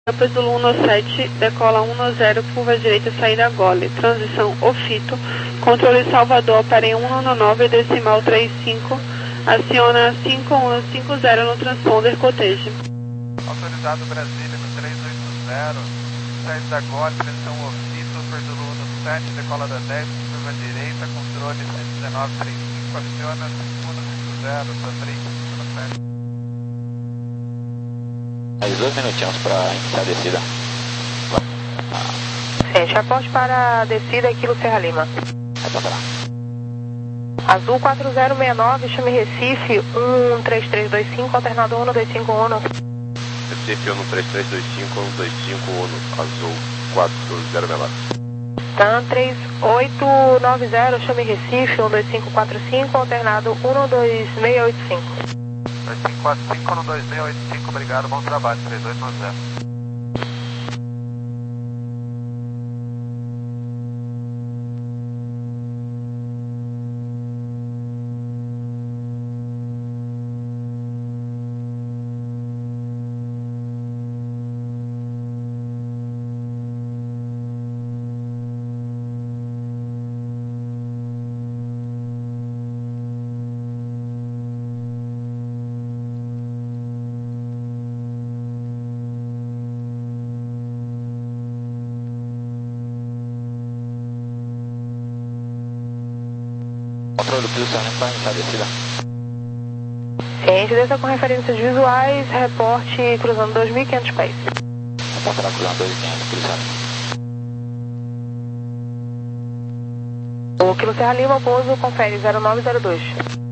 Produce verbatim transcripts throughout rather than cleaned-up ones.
Petrolina um nove sete, decola um nove zero, curva direita, saída Gole, transição Ofito, controle Salvador, opera em um nove nove, decimal trinta e cinco, aciona cinco um cinco zero no transponder Cotejo. Autorizado Brasília no três oito zero, saída Gole, transição Ofito, Petrolina um sete, decola da dez, curva direita, controle cento e dezenove trinta e cinco, aciona cinco um cinco zero, tá três cinco sete. Mais dois minutinhos para iniciar a descida. Gente, reporte para a descida, Kilo Serra Lima. Vai pra lá. Azul quatro zero seis nove, chame Recife, um três três dois cinco, alternador um dois cinco um. Recife um três três dois cinco, um dois cinco um, Azul quatro zero seis nove. TAM três oito nove zero, chame Recife, um dois cinco quatro cinco, alternado um dois seis oito cinco. dois cinco quatro cinco, um dois seis oito cinco, obrigado, bom trabalho, três oito nove zero. Controle do piso para iniciar a descida. Ciente, desça com referências visuais, reporte cruzando dois mil e quinhentos pés. Reporte lá cruzando dois mil e quinhentos, cruzando. O Kilo Serra Lima, pouso, confere zero nove zero dois.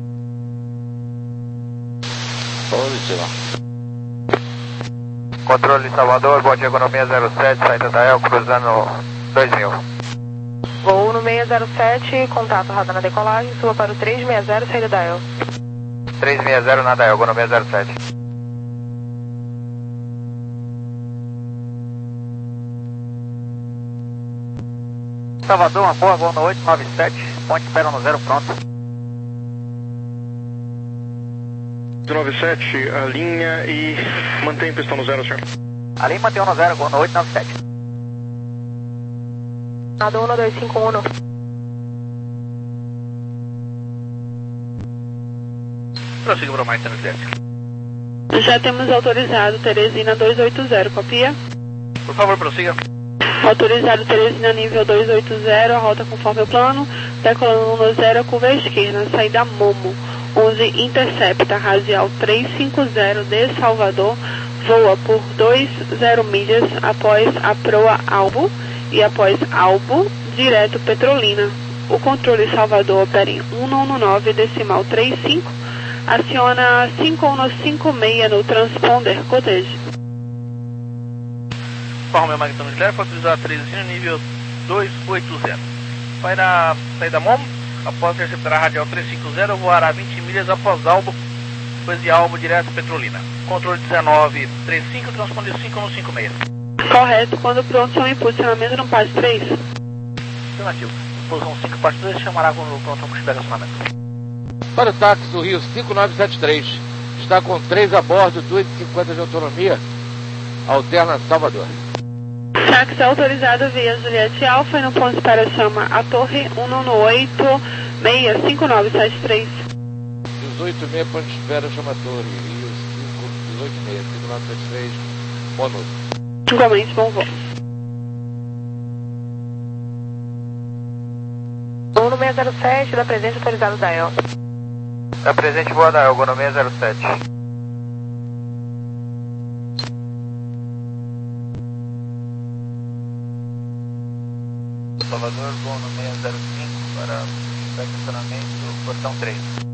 Positivo. Controle Salvador, Bom Dia Economia zero sete, saída da El, cruzando dois mil. Voo no seis zero sete, contato radar na decolagem, suba para o três seis zero, saída da El. três seis zero, nada El, Economia zero sete. Salvador, uma boa, voo no oito nove sete, ponte espera no zero, pronto. oito nove sete, alinha e mantém pistão no zero, senhor. Ali mantém no zero, voo no oito nove sete. Nado um dois cinco um. Prossiga para o mais três. Já temos autorizado Teresina dois oito zero, copia? Por favor, prossiga. Autorizado Teresina nível dois oito zero, a rota conforme o plano, decolando um zero, curva à esquerda, saída Momo, onze Intercepta, radial trezentos e cinquenta de Salvador, voa por dois zero milhas após a proa Albo e após Albo, direto Petrolina. O controle Salvador opera em um nove nove, decimal trinta e cinco, aciona cinco um cinco seis no transponder Cotejo. Forma meu magnetômetro de leve, foi utilizar Teresina nível dois oito zero. Vai na saída Momo, após interceptar a radial trezentos e cinquenta, voará vinte milhas após Albo, depois de Albo, direto Petrolina. Controle dezenove trinta e cinco, transponder cinco um cinco seis. Correto, quando pronto, seu impulsionamento no passo três. Afirmativo. Posição cinco, parte três, chamará quando pronto para o estacionamento. Para o táxi do Rio cinco nove sete três, está com três a bordo, duas e cinquenta de autonomia, alterna Salvador. Táxi autorizado via Juliette Alfa e no ponto de espera chama a Torre um nove oito seis cinco nove sete três. dezoito e meia, ponto de espera, chama a Torre, Rio cinco, dezoito e meia, cinco nove sete três, boa noite. Igualmente, bom voo. Voo no seis zero sete, da presente autorizado da El. Da presente voa da El, voo no seis zero sete. Salvador, voo no seis zero cinco para estacionamento, portão três.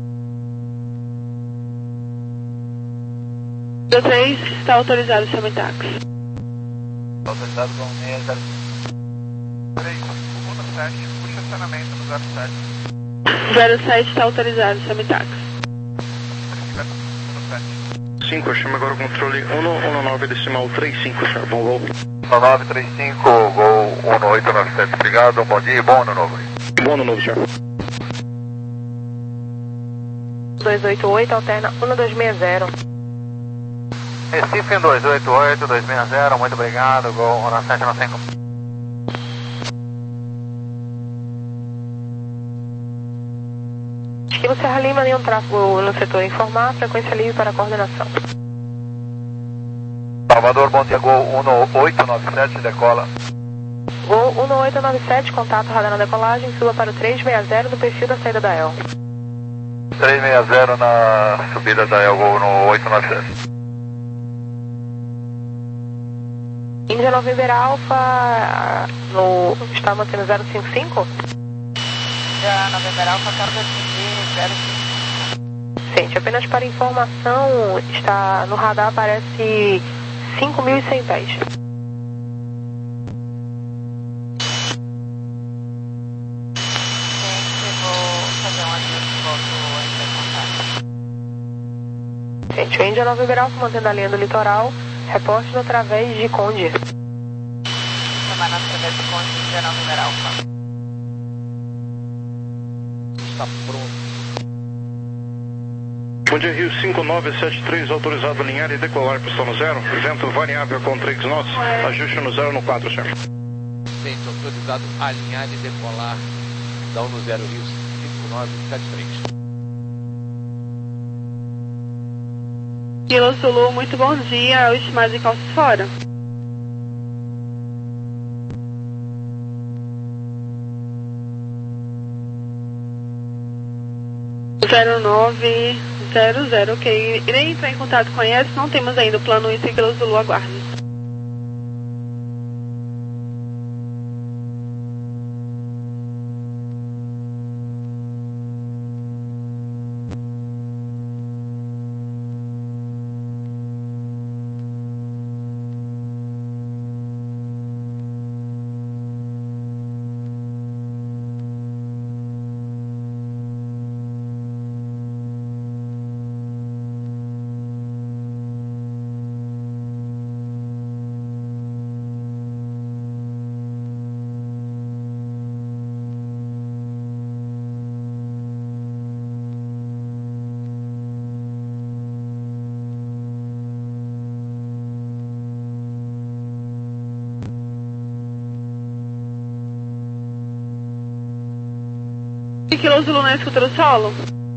O três está autorizado, chame táxi. Autorizado com seis zero cinco. três, segunda sete, puxa estacionamento no zero sete. zero sete está autorizado, chame táxi. cinco, chama agora o controle um nove nove, decimal trinta e cinco, senhor. Bom voo. um nove três cinco, gol um oito nove sete, obrigado, um bom dia e bom ano novo. Bom ano novo, senhor. dois oito oito, alterna um dois seis zero. Recife dois oito oito, dois seis zero, muito obrigado, Gol um sete nove cinco. Esquilo Serra Lima, nenhum tráfego no setor informar, frequência livre para coordenação. Salvador, bom dia, Gol um oito nove sete, decola. Gol um oito nove sete, contato radar na decolagem, suba para o três seis zero no perfil da saída da E L. três seis zero na subida da E L, Gol um oito nove sete. Índia November Alpha, no, está mantendo zero cinco cinco? Índia November Alpha, quero definir zero cinco cinco. Gente, apenas para informação, está no radar aparece cinco mil e cem pés. Gente, o Índia November Alpha mantendo a linha do litoral, reporte no através de Conde. Chamar na através de Conde, Índia November Alpha. Está pronto. Bom dia, Rio cinco nove sete três, autorizado a alinhar e decolar, pistão no zero, vento variável com três knots, ajuste no zero no quatro, senhor. Gente, autorizado a alinhar e decolar, dá um no zero, Rio cinco nove sete três. Kilo Zulu, muito bom dia, o estimado de calças fora. zero nove zero zero, ok. Irei entrar em contato com a I S, não temos ainda o plano I C Kilo Zulu, aguarde. Kilo Zulu na escuta solo.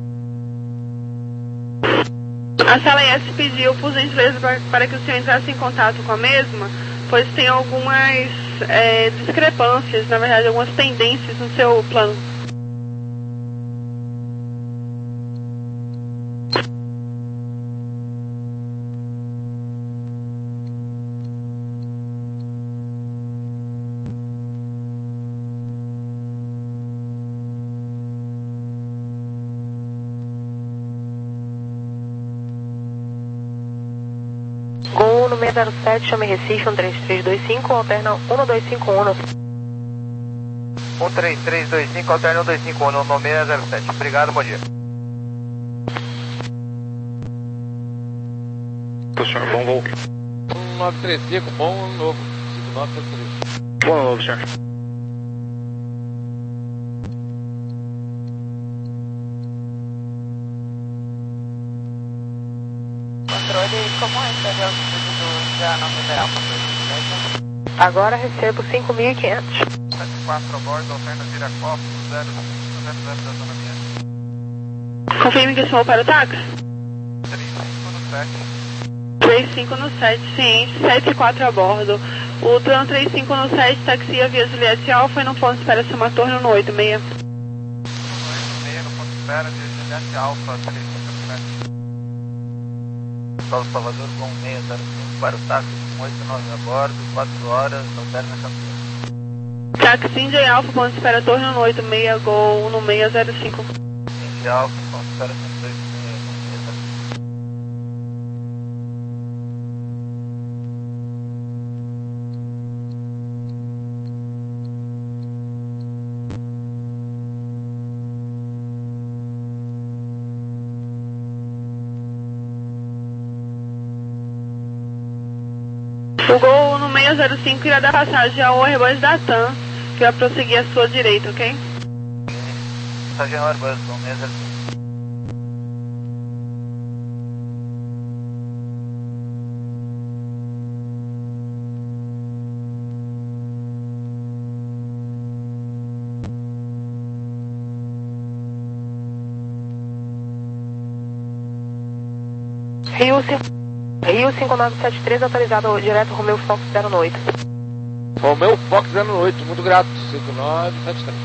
A sala I S pediu, por gentileza, para, para que o senhor entrasse em contato com a mesma, pois tem algumas é, discrepâncias, na verdade, algumas pendências no seu plano. Gol no seis zero sete, chame Recife, um três três dois cinco, alterna um dois cinco um. um três três dois cinco, alterna um dois cinco um no seis zero sete. Obrigado, bom dia. Senhor, bom voo. um nove três cinco, bom ano novo. cinco nove sete três. Bom ano novo, senhor. Controle, como recebe a altitude do Índia November Alpha? Agora recebo cinco mil e quinhentos. sete quatro a bordo, alterna Viracopos, zero cinco zero zero da zona minha. Confirme que estou para o táxi? três cinco no sete. três cinco no sete, ciente, sete quatro a bordo. O plano três cinco no sete, taxia via Juliette Alfa e no ponto de espera Samatorno no oito seis. oito seis no ponto de espera de Juliette Alfa, três cinco no sete. Paulo Salvador com seis zero cinco para o táxi com oito nove a bordo, quatro horas, alterna campeão. Táxi Índia Alfa, ponto de espera Torno no oito seis, Gol no seis zero cinco. Índia Alfa, ponto de espera cento e dois seis. O Gol no seis zero cinco irá dar passagem ao Airbus da TAM, que vai prosseguir à sua direita, ok? Passagem ao Airbus, com seis zero cinco. Rio, Rio cinco nove sete três, autorizado direto Romeu Fox zero oito. Romeu Fox zero oito, muito grato, cinco nove sete três.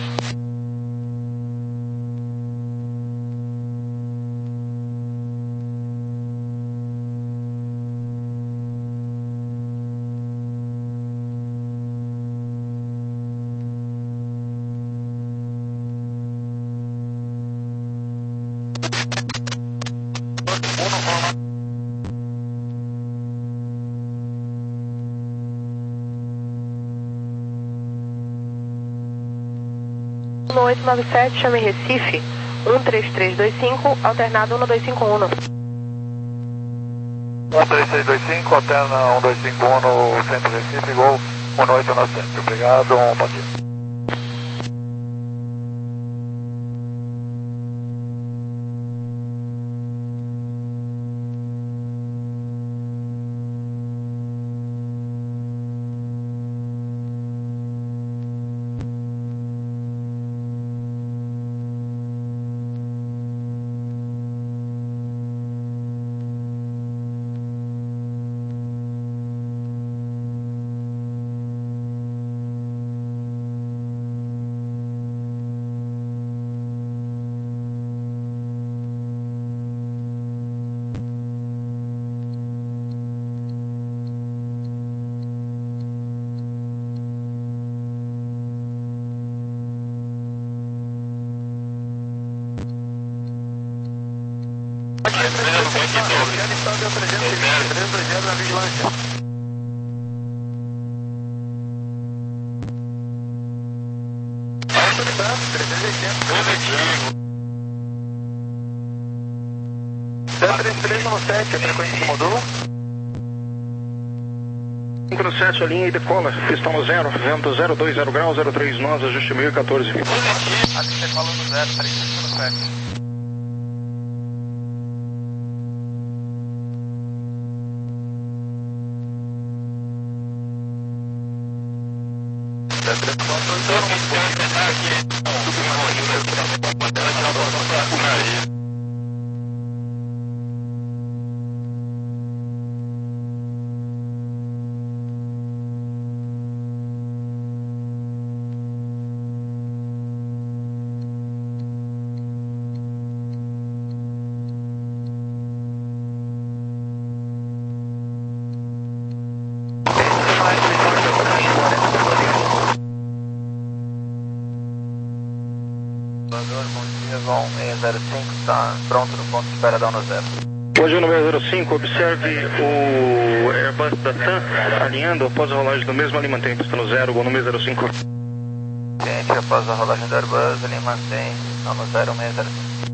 um oito nove sete, chame Recife, um três três dois cinco, alternado um dois cinco um. um três três dois cinco, alterna um dois cinco um no centro Recife, gol um oito nove sete. Obrigado, um bom dia. zero três três um sete, a frequência do módulo. cinco no sete, a linha e decola, pistão no zero, vento zero dois zero graus, zero três nós, ajuste mil e quatorze. Aqui você fala no zero, três cinco no sete. Vão seis zero cinco, está pronto no ponto de espera da ONU zero. Hoje no meia zero cinco, observe o Airbus da TAM alinhando após a rolagem do mesmo, ele mantém pista no zero, gol no meia zero cinco. Gente, após a rolagem do Airbus, ele mantém ONU zero, meia zero cinco.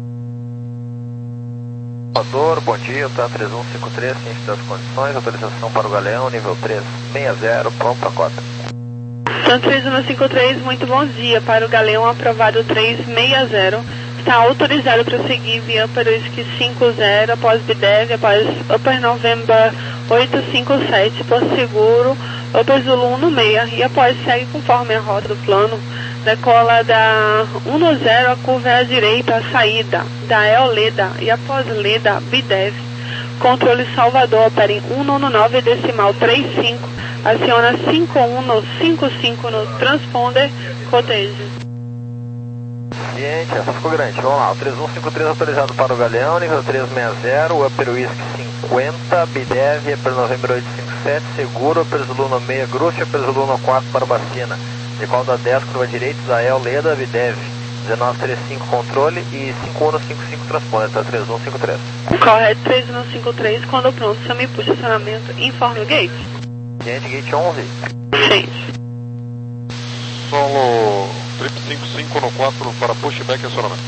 Salvador, bom dia, TAM três um cinco três, ciente das condições, autorização para o Galeão, nível três seis zero, pronto para cota. TAM três um cinco três, muito bom dia. Para o Galeão aprovado três seis zero. Está autorizado para seguir via Upper Whisky cinco zero, após B D E V, após Upper November oito cinco sete, por seguro, Upper Zulu um seis, e após segue conforme a rota do plano. Decola da um zero, a curva é à direita, a saída da E O Leda, e após Leda, B D E V. Controle Salvador, opera em um nove nove decimal três cinco. Aciona cinco um no cinco cinco no transponder cottage. Gente, essa ficou grande. Vamos lá, o três um cinco três autorizado para o Galeão, nível três seis zero, Upper Whisky cinquenta, B D E V, Upper November oito cinco sete, seguro, Upper Zulu no seis, Groove, Upper Zulu no quatro para Bacina. Decola da dez, curva direita, da E O Leda, B D E V, dezenove trinta e cinco controle e cinco um no cinco cinco transponder, tá três um cinco três. Correto, três um cinco três, quando pronto, chame puxa acionamento, informe o gate. Gente, gate onze. Gente. Solo triplo cinco cinco no quatro para pushback e acionamento.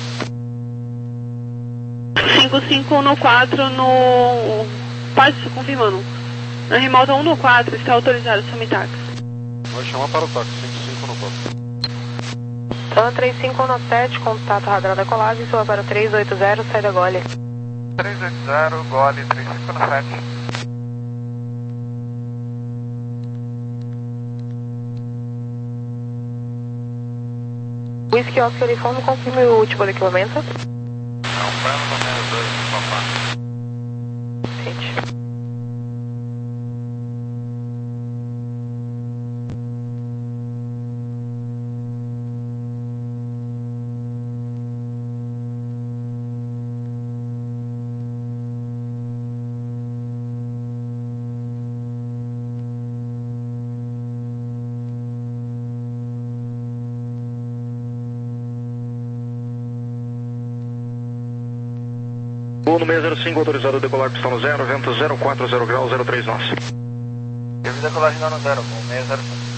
cinco cinco no quatro no... Paz, confirmando. Na remota um no quatro está autorizado o táxi. Vai chamar para o táxi, cinco cinco no quatro. TAM três cinco um sete, contato radar da colagem, soa para três oito zero, saída Gole. três oito zero, Gole, três cinco no sete. Whisky Oscar Uniforme, confirme o último do equipamento. Não, plano no meia dois, papá. Gol no seis zero cinco, autorizado a decolar, pistão no zero, vento zero quatro zero graus, zero três nós. Teve decolagem no zero, com seis zero cinco.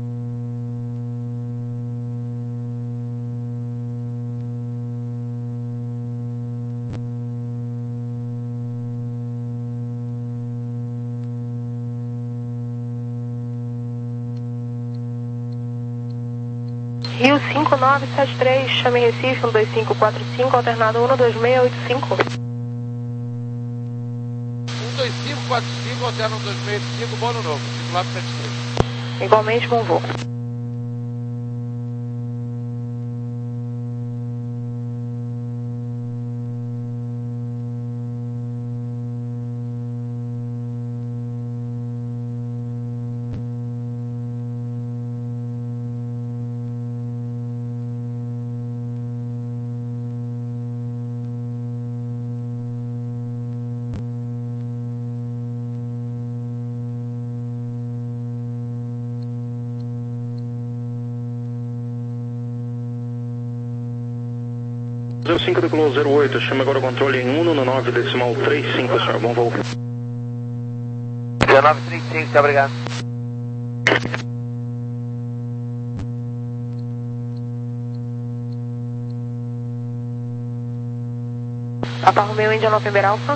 Rio cinco nove sete três, chame Recife, um dois cinco quatro cinco, alternado um dois seis oito cinco. um dois cinco quatro cinco, alterna um dois seis oito cinco, bom no novo, cinco nove sete três. Igualmente, bom voo. zero cinco decolou zero oito, chama agora o controle em um no nove decimal três cinco, senhor, bom voo. dezenove trinta e cinco, obrigado. Papa Romeo, India November Alpha.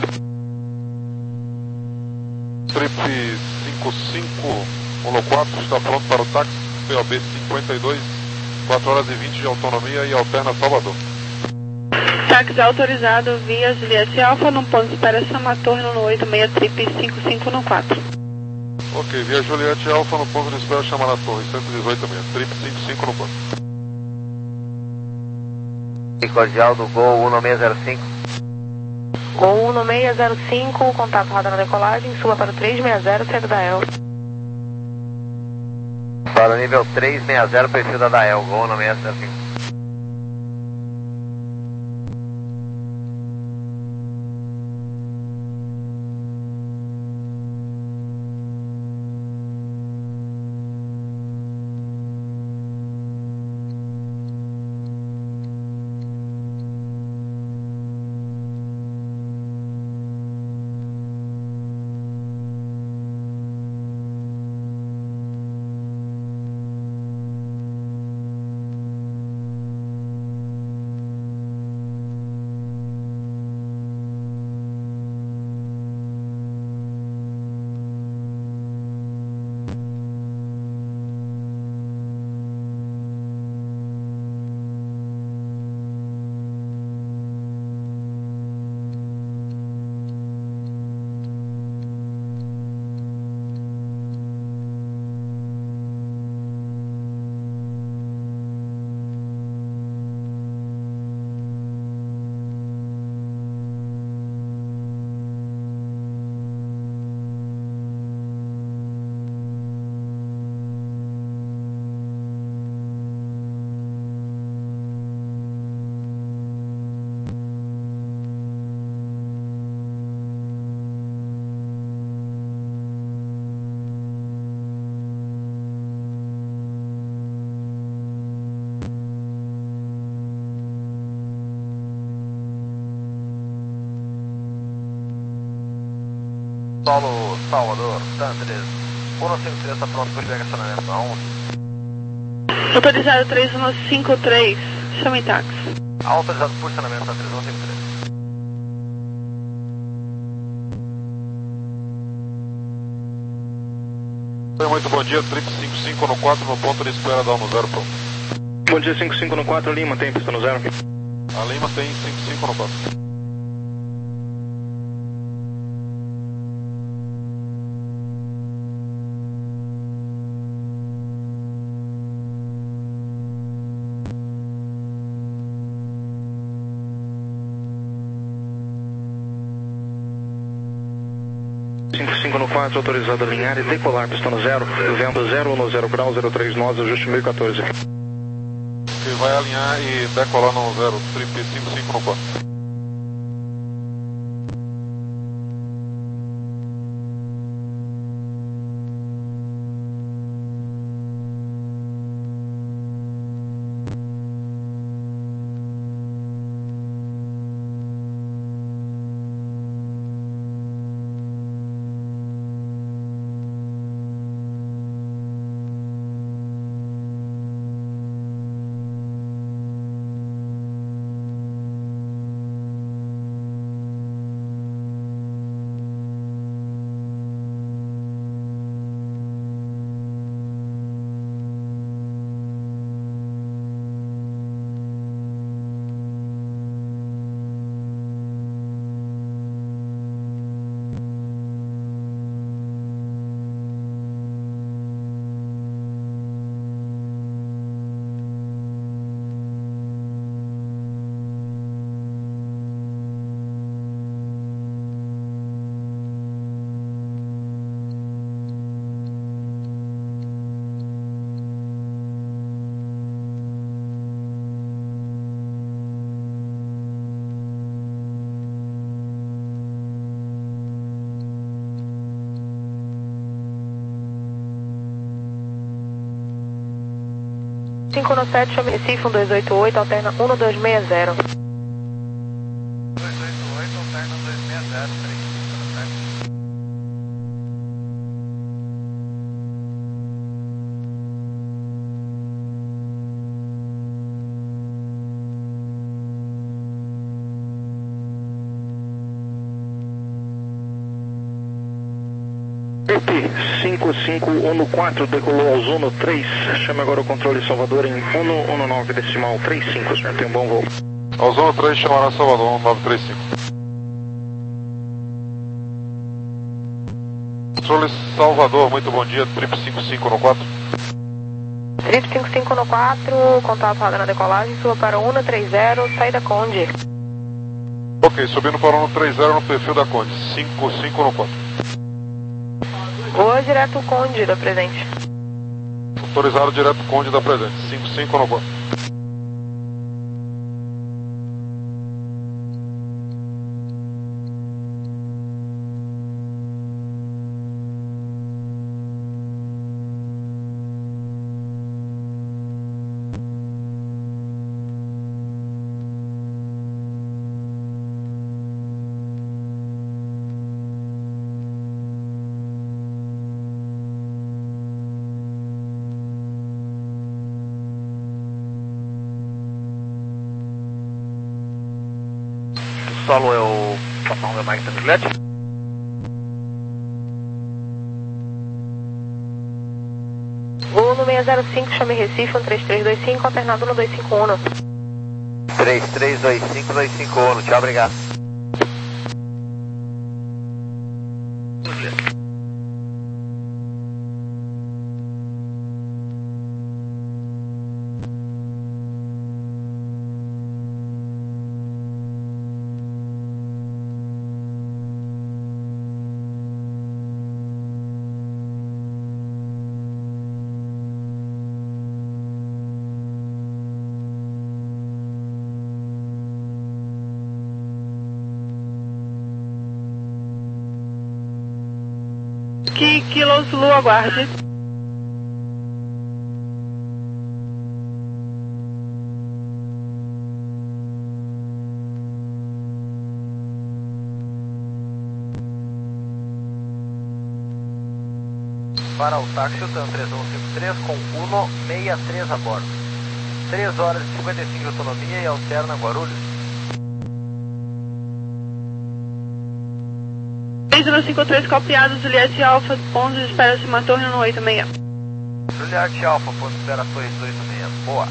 Trip cinco cinco um quatro está pronto para o táxi, P O B cinquenta e dois, quatro horas e vinte de autonomia e alterna Salvador. Táxi autorizado via Juliette Alfa, no ponto de espera São Torno no oito seis Trip cinco cinco um quatro. Ok, via Juliette Alfa no ponto de espera Chama na Torre, cento e dezoito também, Trip cinco cinco um quatro. Cordial do Gol um seis zero cinco. Gol um seis zero cinco, contato roda na decolagem, suba para o três seis zero, sede da E L. Para o nível três seis zero, perfil da D A E L, Gol um seis zero cinco. Solo Salvador, Santos, um cinco três está pronto para o estacionamento na onze. Autorizado três um cinco três, chame táxi. Autorizado por estacionamento na três um cinco três. Muito bom dia, Trip cinco cinco um quatro no ponto de espera da um zero, pronto. Bom dia, cinco cinco um quatro, Lima, tem pista no zero. A Lima tem cinco cinco um quatro. cinco cinco um quatro, autorizado a alinhar e decolar, pistão no zero, vento zero um zero grau, zero três nós, ajuste mil e quatorze. Ok, vai alinhar e decolar no zero, Trip cinco cinco um quatro. cinco um sete, chame Recife, um dois oito oito, alterna um dois seis zero. dois oito oito, alterna dois seis zero, três cinco um sete. cinco cinco um quatro, decolou ao Zuno três, chama agora o controle Salvador em um um nove decimal trinta e cinco, senhor, tem um bom voo. Ao Zona três, chamará Salvador, um nove três cinco. Controle Salvador, muito bom dia, trip cinco cinco no quatro. Trip cinco cinco no quatro, contato roda na decolagem, suba para um três zero, saída Conde. Ok, subindo para um três zero no perfil da Conde, cinco cinco no quatro. Voa direto Conde da presente. Autorizado direto Conde da presente, cinco cinco no quatro. Solo é o Papa Romeo Mike Tanglete. Voo no seis zero cinco, chame Recife, um três três dois cinco, alternado no dois cinco um. três três dois cinco dois cinco um, tchau, obrigado. Que Kilo Zulu, aguarde. Para o táxi, o TAM três um cinco três com um seis três a bordo. três horas e cinquenta e cinco de autonomia e alterna Guarulhos. três zero cinco três copiado, Juliette Alfa, onze, espera-se uma torre no oito seis. Juliette Alfa, ponto espera torre oito seis, boa.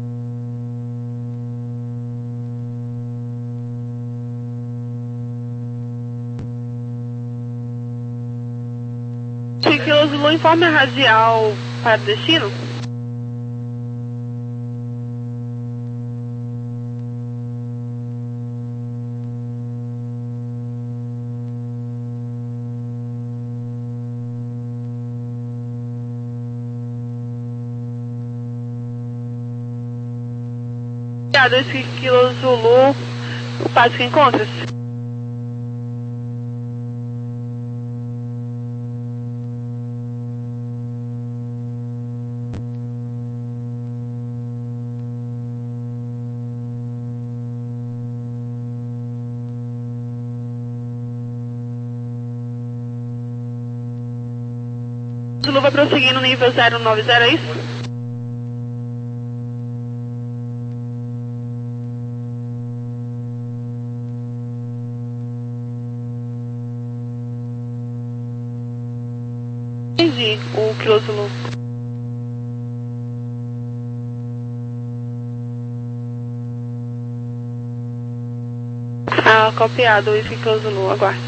Kilo Zulu, informe a radial para o destino. dois Kilo Zulu, o passo que encontra-se. Zulu vai prosseguir no nível zero nove zero, é isso? Entendi, o Kilo Zulu. Ah, copiado, o Kilo Zulu, aguarde.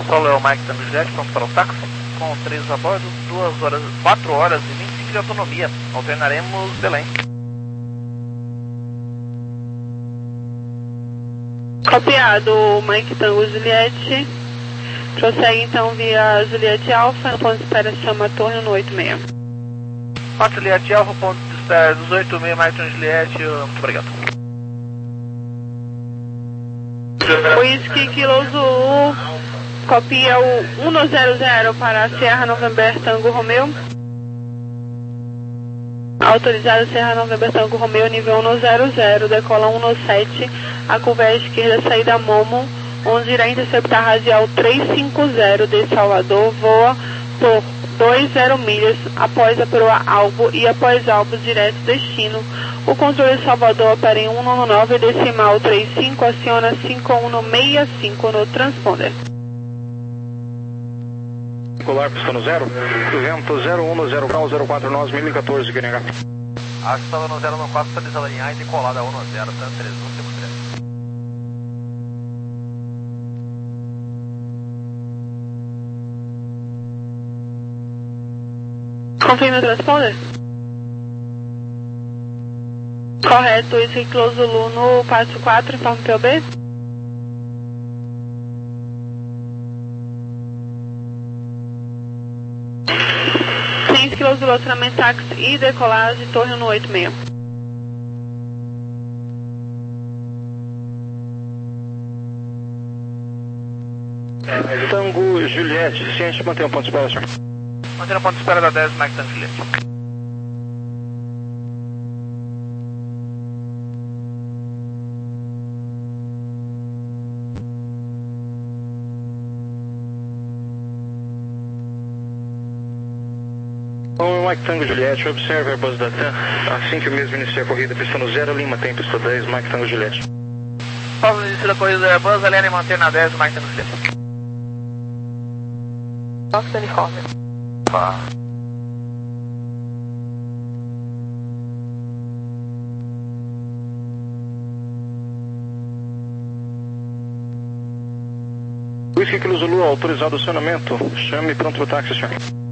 Solo é o Mike Tango Juliette, pronto para o táxi, com três a bordo, duas horas, quatro horas e vinte e cinco de autonomia. Alternaremos Belém. Copiado, Mike Tango Juliette. Prossegue então via Juliette Alfa, no ponto de espera chama Torre no oito seis. quatro Juliette Alfa, ponto de espera dos oito seis, Mike Tango Juliette, muito obrigado. Whisky Kilo Zulu, copia o um zero zero para Sierra November Tango Romeo. Autorizado Sierra November Tango Romeo, nível um zero zero, decola um sete, a curva à esquerda, saída Momo, onde irá interceptar radial trezentos e cinquenta de Salvador, voa por dois zero milhas, após a peroa Albo e após Albo direto destino. O controle de Salvador opera em cento e nove decimal trinta e cinco, aciona cinco um sessenta e cinco no transponder. Colar pistão zero, vento zero um zero grau zero quatro nós, mil e quatorze, G N H. A estava no zero quatro, estabilizada em A e decolada um zero, tanto três um, cinco três. Confirma o transponder? Correto, isso Close Zulu no passo quatro, informe P O B. quinze Close Zulu, acionamento táxi e decolagem, torre no oito seis. Tango Juliette, ciente, mantém o ponto de espera, senhor. Mantendo o ponto de espera da dez, Mike Tango Juliette. Então, Mike Tango Juliette, observe a base da TAM. Assim que o mesmo inicia a corrida, pista no zero, Lima tem pista dez, Mike Tango Juliette. Após o início da corrida da Airbus, Alien manter na dez, Mike Tango Juliette. Nosso uniforme. Pá. Whisky Kilo Zulu, autorizado o acionamento. Chame pronto para o táxi, senhor.